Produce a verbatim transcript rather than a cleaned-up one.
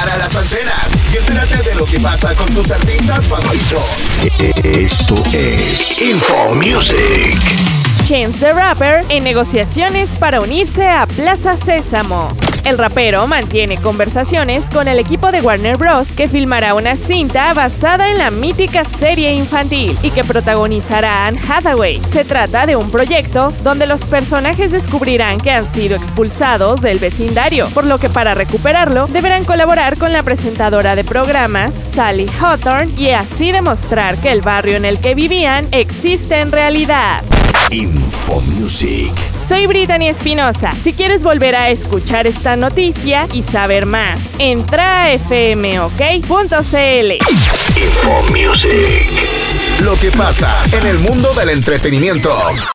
para las antenas y entérate de lo que pasa con tus artistas favoritos. Esto es Info Music. Chance the Rapper en negociaciones para unirse a Plaza Sésamo. El rapero mantiene conversaciones con el equipo de Warner Bros. Que filmará una cinta basada en la mítica serie infantil y que protagonizará a Anne Hathaway. Se trata de un proyecto donde los personajes descubrirán que han sido expulsados del vecindario, por lo que para recuperarlo deberán colaborar con la presentadora de programas, Sally Hawthorne, y así demostrar que el barrio en el que vivían existe en realidad. Info Music. Soy Brittany Espinosa. Si quieres volver a escuchar esta noticia y saber más, entra a f m o k punto c l. Info Music. Lo que pasa en el mundo del entretenimiento.